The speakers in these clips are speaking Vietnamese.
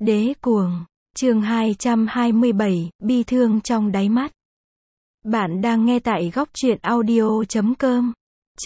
Đế cuồng, chương 227, bi thương trong đáy mắt. Bạn đang nghe tại góc truyện audio.com.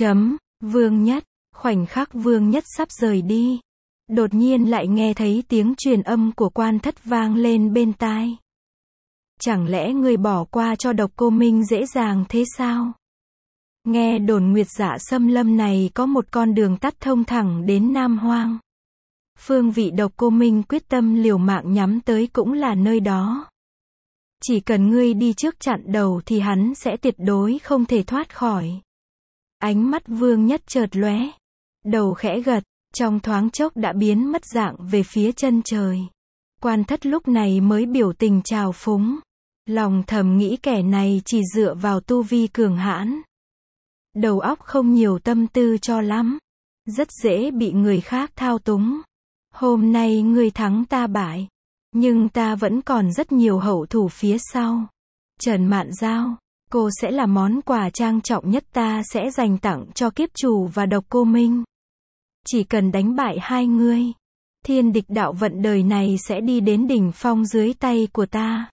Vương Nhất, khoảnh khắc Vương Nhất sắp rời đi. Đột nhiên lại nghe thấy tiếng truyền âm của Quan Thất vang lên bên tai. Chẳng lẽ ngươi bỏ qua cho Độc Cô Minh dễ dàng thế sao? Nghe đồn Nguyệt Dạ Xâm Lâm này có một con đường tắt thông thẳng đến Nam Hoang. Phương vị Độc Cô Minh quyết tâm liều mạng nhắm tới cũng là nơi đó. Chỉ cần ngươi đi trước chặn đầu thì hắn sẽ tuyệt đối không thể thoát khỏi. Ánh mắt Vương Nhất chợt lóe, đầu khẽ gật, trong thoáng chốc đã biến mất dạng về phía chân trời. Quan Thất lúc này mới biểu tình trào phúng, lòng thầm nghĩ kẻ này chỉ dựa vào tu vi cường hãn, đầu óc không nhiều tâm tư cho lắm, rất dễ bị người khác thao túng. Hôm nay ngươi thắng ta bại, nhưng ta vẫn còn rất nhiều hậu thủ phía sau. Trần Mạn Giao, cô sẽ là món quà trang trọng nhất ta sẽ dành tặng cho kiếp chủ và Độc Cô Minh. Chỉ cần đánh bại hai ngươi, thiên địch đạo vận đời này sẽ đi đến đỉnh phong dưới tay của ta.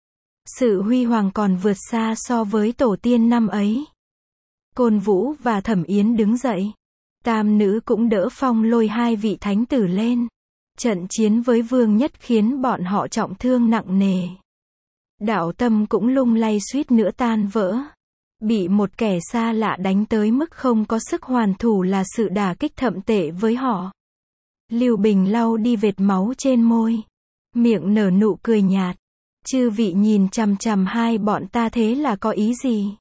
Sự huy hoàng còn vượt xa so với tổ tiên năm ấy. Côn Vũ và Thẩm Yến đứng dậy. Tam nữ cũng đỡ Phong Lôi hai vị thánh tử lên. Trận chiến với Vương Nhất khiến bọn họ trọng thương nặng nề. Đạo tâm cũng lung lay suýt nữa tan vỡ. Bị một kẻ xa lạ đánh tới mức không có sức hoàn thủ là sự đả kích thậm tệ với họ. Lưu Bình lau đi vệt máu trên môi, miệng nở nụ cười nhạt. Chư vị nhìn chằm chằm hai bọn ta thế là có ý gì?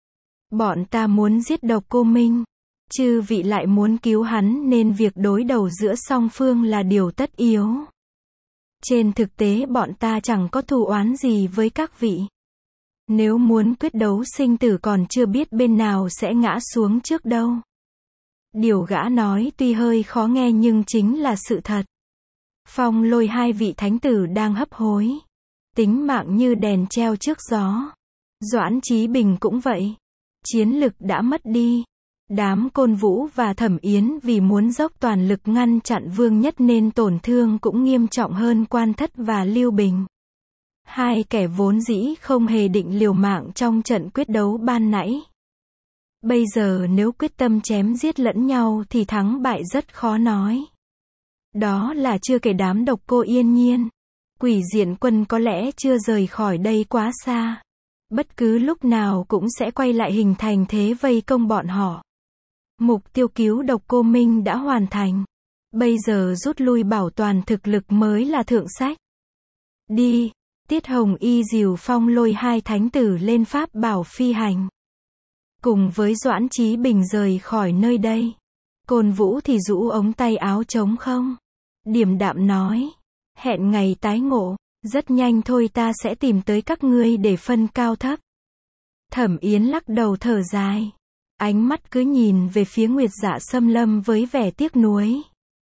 Bọn ta muốn giết Độc Cô Minh. Chư vị lại muốn cứu hắn nên việc đối đầu giữa song phương là điều tất yếu. Trên thực tế bọn ta chẳng có thù oán gì với các vị. Nếu muốn quyết đấu sinh tử còn chưa biết bên nào sẽ ngã xuống trước đâu. Điều gã nói tuy hơi khó nghe nhưng chính là sự thật. Phong Lôi hai vị thánh tử đang hấp hối. Tính mạng như đèn treo trước gió. Doãn Chí Bình cũng vậy. Chiến lực đã mất đi. Đám Côn Vũ và Thẩm Yến vì muốn dốc toàn lực ngăn chặn Vương Nhất nên tổn thương cũng nghiêm trọng hơn Quan Thất và Lưu Bình. Hai kẻ vốn dĩ không hề định liều mạng trong trận quyết đấu ban nãy. Bây giờ nếu quyết tâm chém giết lẫn nhau thì thắng bại rất khó nói. Đó là chưa kể đám Độc Cô Yên Nhiên. Quỷ Diện Quân có lẽ chưa rời khỏi đây quá xa. Bất cứ lúc nào cũng sẽ quay lại hình thành thế vây công bọn họ. Mục tiêu cứu Độc Cô Minh đã hoàn thành. Bây giờ rút lui bảo toàn thực lực mới là thượng sách. Đi, Tiết Hồng Y dìu Phong Lôi hai thánh tử lên pháp bảo phi hành. Cùng với Doãn Chí Bình rời khỏi nơi đây. Côn Vũ thì rũ ống tay áo trống không. Điềm đạm nói. Hẹn ngày tái ngộ, rất nhanh thôi ta sẽ tìm tới các ngươi để phân cao thấp. Thẩm Yến lắc đầu thở dài. Ánh mắt cứ nhìn về phía Nguyệt Dạ Xâm Lâm với vẻ tiếc nuối.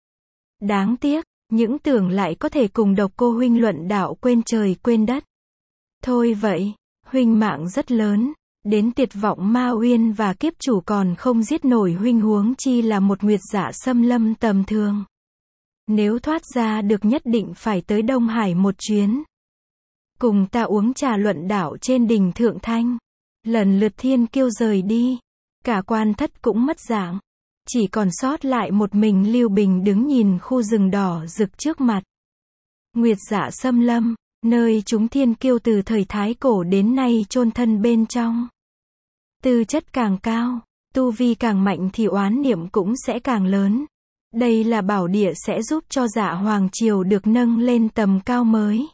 Đáng tiếc, những tưởng lại có thể cùng Độc Cô huynh luận đạo quên trời quên đất. Thôi vậy, huynh mạng rất lớn, đến tuyệt vọng Ma Uyên và kiếp chủ còn không giết nổi huynh huống chi là một Nguyệt Dạ Xâm Lâm tầm thường. Nếu thoát ra được nhất định phải tới Đông Hải một chuyến. Cùng ta uống trà luận đạo trên đỉnh Thượng Thanh. Lần lượt thiên kiêu rời đi. Cả Quan Thất cũng mất dạng. Chỉ còn sót lại một mình Lưu Bình đứng nhìn khu rừng đỏ rực trước mặt. Nguyệt Dạ Xâm Lâm, nơi chúng thiên kiêu từ thời Thái Cổ đến nay chôn thân bên trong. Tư chất càng cao, tu vi càng mạnh thì oán niệm cũng sẽ càng lớn. Đây là bảo địa sẽ giúp cho Dạ Hoàng Triều được nâng lên tầm cao mới.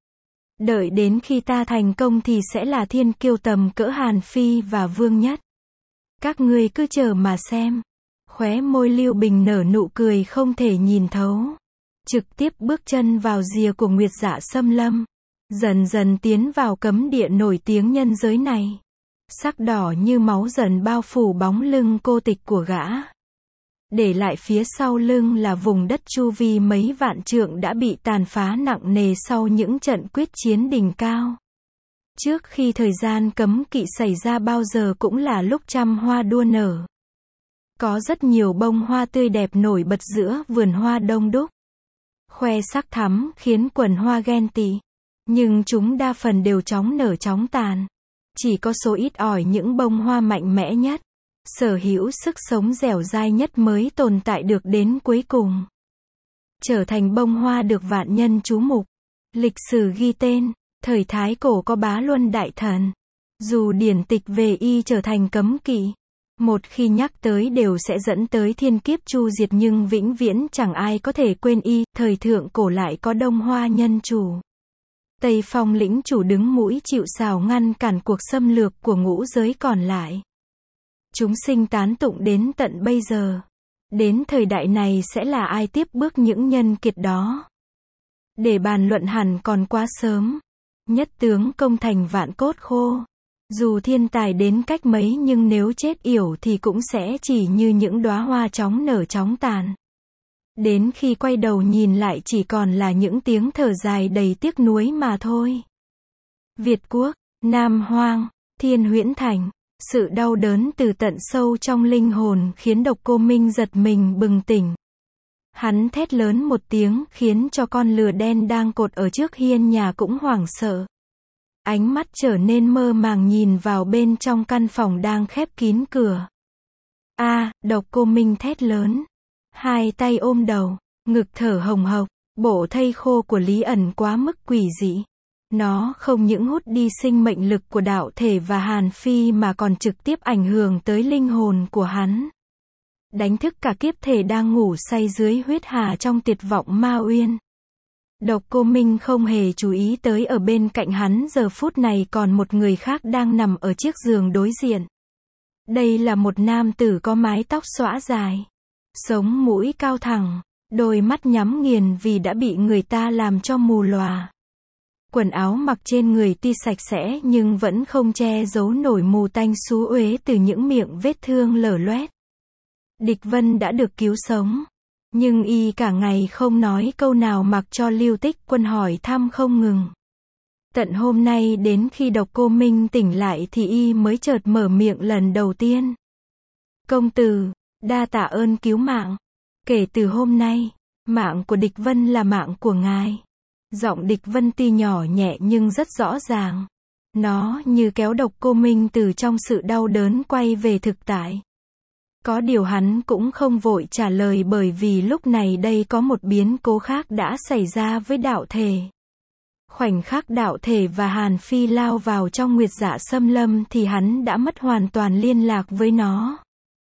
Đợi đến khi ta thành công thì sẽ là thiên kiêu tầm cỡ Hàn Phi và Vương Nhất. Các ngươi cứ chờ mà xem. Khóe môi Lưu Bình nở nụ cười không thể nhìn thấu. Trực tiếp bước chân vào rìa của Nguyệt Dạ Xâm Lâm. Dần dần tiến vào cấm địa nổi tiếng nhân giới này. Sắc đỏ như máu dần bao phủ bóng lưng cô tịch của gã. Để lại phía sau lưng là vùng đất chu vi mấy vạn trượng đã bị tàn phá nặng nề sau những trận quyết chiến đỉnh cao. Trước khi thời gian cấm kỵ xảy ra bao giờ cũng là lúc trăm hoa đua nở. Có rất nhiều bông hoa tươi đẹp nổi bật giữa vườn hoa đông đúc. khoe sắc thắm khiến quần hoa ghen tị. Nhưng chúng đa phần đều chóng nở chóng tàn. Chỉ có số ít ỏi những bông hoa mạnh mẽ nhất, sở hữu sức sống dẻo dai nhất mới tồn tại được đến cuối cùng. Trở thành bông hoa được vạn nhân chú mục. Lịch sử ghi tên, thời Thái cổ có Bá Luân Đại Thần. Dù điển tịch về y trở thành cấm kỵ, một khi nhắc tới đều sẽ dẫn tới thiên kiếp chu diệt, nhưng vĩnh viễn chẳng ai có thể quên y. Thời thượng cổ lại có Đông Hoa Nhân Chủ, Tây Phong lĩnh chủ đứng mũi chịu sào ngăn cản cuộc xâm lược của ngũ giới còn lại. Chúng sinh tán tụng đến tận bây giờ. Đến thời đại này sẽ là ai tiếp bước những nhân kiệt đó? Để bàn luận hẳn còn quá sớm. Nhất tướng công thành vạn cốt khô. Dù thiên tài đến cách mấy nhưng nếu chết yểu thì cũng sẽ chỉ như những đóa hoa chóng nở chóng tàn. Đến khi quay đầu nhìn lại chỉ còn là những tiếng thở dài đầy tiếc nuối mà thôi. Việt Quốc, Nam Hoang, Thiên Huyễn Thành. Sự đau đớn từ tận sâu trong linh hồn khiến Độc Cô Minh giật mình bừng tỉnh. Hắn thét lớn một tiếng khiến cho con lừa đen đang cột ở trước hiên nhà cũng hoảng sợ. Ánh mắt trở nên mơ màng nhìn vào bên trong căn phòng đang khép kín cửa. Độc Cô Minh thét lớn. Hai tay ôm đầu, ngực thở hồng hộc. Bộ thây khô của Lý ẩn quá mức quỷ dị. Nó không những hút đi sinh mệnh lực của đạo thể và Hàn Phi mà còn trực tiếp ảnh hưởng tới linh hồn của hắn. Đánh thức cả kiếp thể đang ngủ say dưới huyết hà trong tuyệt vọng ma uyên. Độc Cô Minh không hề chú ý tới ở bên cạnh hắn giờ phút này còn một người khác đang nằm ở chiếc giường đối diện. Đây là một nam tử có mái tóc xõa dài, sống mũi cao thẳng, đôi mắt nhắm nghiền vì đã bị người ta làm cho mù lòa. Quần áo mặc trên người tuy sạch sẽ nhưng vẫn không che giấu nổi mùi tanh xú uế từ những miệng vết thương lở loét. Địch Vân đã được cứu sống, nhưng y cả ngày không nói câu nào mặc cho Lưu Tích Quân hỏi thăm không ngừng. Tận hôm nay đến khi Độc Cô Minh tỉnh lại thì y mới chợt mở miệng lần đầu tiên. Công tử, đa tạ ơn cứu mạng. Kể từ hôm nay, mạng của Địch Vân là mạng của ngài. Giọng Địch Vân tuy nhỏ nhẹ nhưng rất rõ ràng. Nó như kéo Độc Cô Minh từ trong sự đau đớn quay về thực tại. Có điều hắn cũng không vội trả lời bởi vì lúc này đây có một biến cố khác đã xảy ra với đạo thể. Khoảnh khắc đạo thể và Hàn Phi lao vào trong Nguyệt Dạ Xâm Lâm thì hắn đã mất hoàn toàn liên lạc với nó.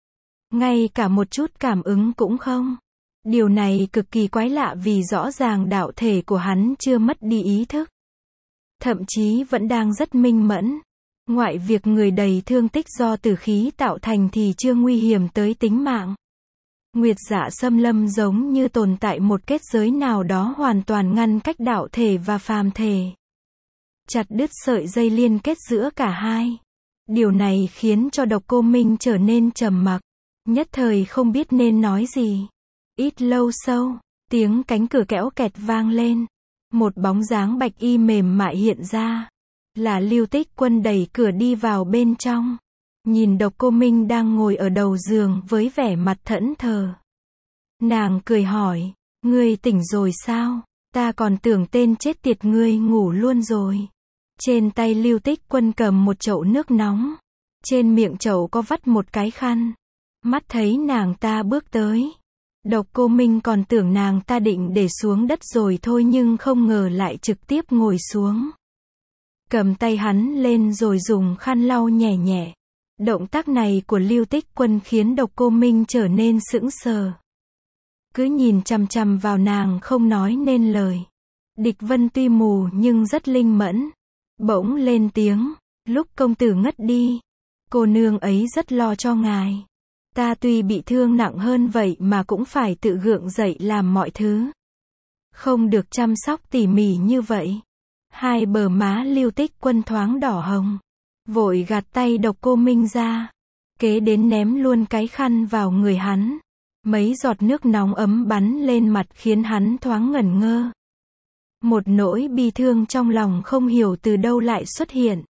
Ngay cả một chút cảm ứng cũng không. Điều này cực kỳ quái lạ vì rõ ràng đạo thể của hắn chưa mất đi ý thức. Thậm chí vẫn đang rất minh mẫn. Ngoại việc người đầy thương tích do tử khí tạo thành thì chưa nguy hiểm tới tính mạng. Nguyệt Dạ Xâm Lâm giống như tồn tại một kết giới nào đó hoàn toàn ngăn cách đạo thể và phàm thể. Chặt đứt sợi dây liên kết giữa cả hai. Điều này khiến cho Độc Cô Minh trở nên trầm mặc. Nhất thời không biết nên nói gì. Ít lâu sau, tiếng cánh cửa kéo kẹt vang lên. Một bóng dáng bạch y mềm mại hiện ra. Là Lưu Tích Quân đẩy cửa đi vào bên trong. Nhìn Độc Cô Minh đang ngồi ở đầu giường với vẻ mặt thẫn thờ. Nàng cười hỏi, ngươi tỉnh rồi sao? Ta còn tưởng tên chết tiệt ngươi ngủ luôn rồi. Trên tay Lưu Tích Quân cầm một chậu nước nóng. Trên miệng chậu có vắt một cái khăn. Mắt thấy nàng ta bước tới. Độc Cô Minh còn tưởng nàng ta định để xuống đất rồi thôi nhưng không ngờ lại trực tiếp ngồi xuống. Cầm tay hắn lên rồi dùng khăn lau nhẹ nhẹ. Động tác này của Lưu Tích Quân khiến Độc Cô Minh trở nên sững sờ. Cứ nhìn chằm chằm vào nàng không nói nên lời. Địch Vân tuy mù nhưng rất linh mẫn. Bỗng lên tiếng, lúc công tử ngất đi. Cô nương ấy rất lo cho ngài. Ta tuy bị thương nặng hơn vậy mà cũng phải tự gượng dậy làm mọi thứ. Không được chăm sóc tỉ mỉ như vậy. Hai bờ má Lưu Tích Quân thoáng đỏ hồng. Vội gạt tay Độc Cô Minh ra. Kế đến ném luôn cái khăn vào người hắn. Mấy giọt nước nóng ấm bắn lên mặt khiến hắn thoáng ngẩn ngơ. Một nỗi bi thương trong lòng không hiểu từ đâu lại xuất hiện.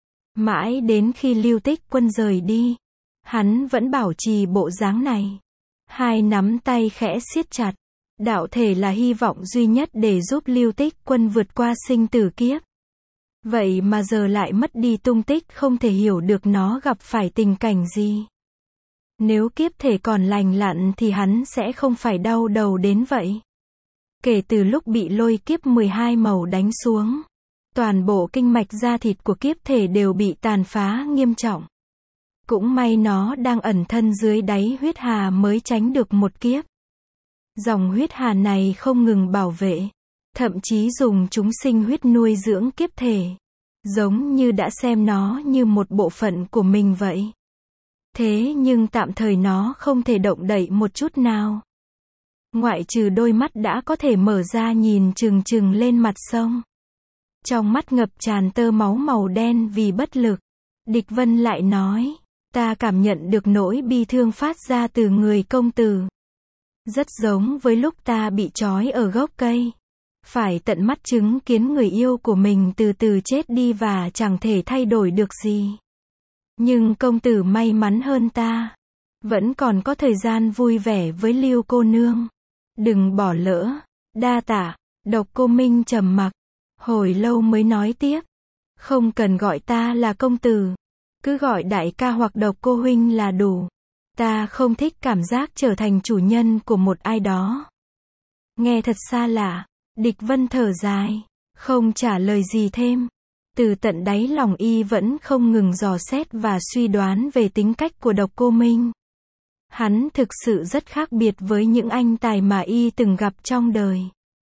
Mãi đến khi Lưu Tích Quân rời đi, hắn vẫn bảo trì bộ dáng này. Hai nắm tay khẽ siết chặt. Đạo thể là hy vọng duy nhất để giúp Lưu Tích Quân vượt qua sinh tử kiếp. Vậy mà giờ lại mất đi tung tích, không thể hiểu được nó gặp phải tình cảnh gì. Nếu kiếp thể còn lành lặn thì hắn sẽ không phải đau đầu đến vậy. Kể từ lúc bị lôi kiếp 12 màu đánh xuống, toàn bộ kinh mạch da thịt của kiếp thể đều bị tàn phá nghiêm trọng. Cũng may nó đang ẩn thân dưới đáy huyết hà mới tránh được một kiếp. Dòng huyết hà này không ngừng bảo vệ, thậm chí dùng chúng sinh huyết nuôi dưỡng kiếp thể, giống như đã xem nó như một bộ phận của mình vậy. Thế nhưng tạm thời nó không thể động đậy một chút nào. Ngoại trừ đôi mắt đã có thể mở ra nhìn trừng trừng lên mặt sông. Trong mắt ngập tràn tơ máu màu đen vì bất lực. Địch Vân lại nói, ta cảm nhận được nỗi bi thương phát ra từ người công tử. Rất giống với lúc ta bị trói ở gốc cây. Phải tận mắt chứng kiến người yêu của mình từ từ chết đi và chẳng thể thay đổi được gì. Nhưng công tử may mắn hơn ta. Vẫn còn có thời gian vui vẻ với Lưu cô nương. Đừng bỏ lỡ. Đa tạ. Độc Cô Minh trầm mặc. Hồi lâu mới nói tiếp. Không cần gọi ta là công tử. Cứ gọi đại ca hoặc Độc Cô huynh là đủ. Ta không thích cảm giác trở thành chủ nhân của một ai đó. Nghe thật xa lạ. Địch Vân thở dài. Không trả lời gì thêm. Từ tận đáy lòng y vẫn không ngừng dò xét và suy đoán về tính cách của Độc Cô Minh. Hắn thực sự rất khác biệt với những anh tài mà y từng gặp trong đời.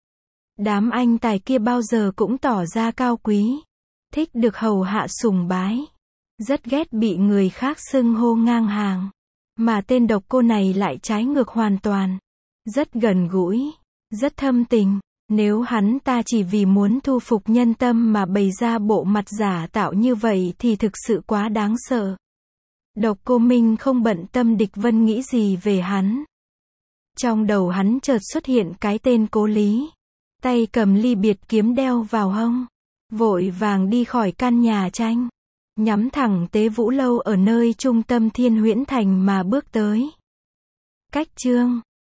Đám anh tài kia bao giờ cũng tỏ ra cao quý, thích được hầu hạ sùng bái, rất ghét bị người khác xưng hô ngang hàng. Mà tên Độc Cô này lại trái ngược hoàn toàn. Rất gần gũi, rất thâm tình. Nếu hắn ta chỉ vì muốn thu phục nhân tâm mà bày ra bộ mặt giả tạo như vậy thì thực sự quá đáng sợ. Độc Cô Minh không bận tâm Địch Vân nghĩ gì về hắn. Trong đầu hắn chợt xuất hiện cái tên Cố Lý. Tay cầm ly biệt kiếm đeo vào hông. Vội vàng đi khỏi căn nhà tranh. Nhắm thẳng Tế Vũ Lâu ở nơi trung tâm Thiên Huyễn Thành mà bước tới. Cách chương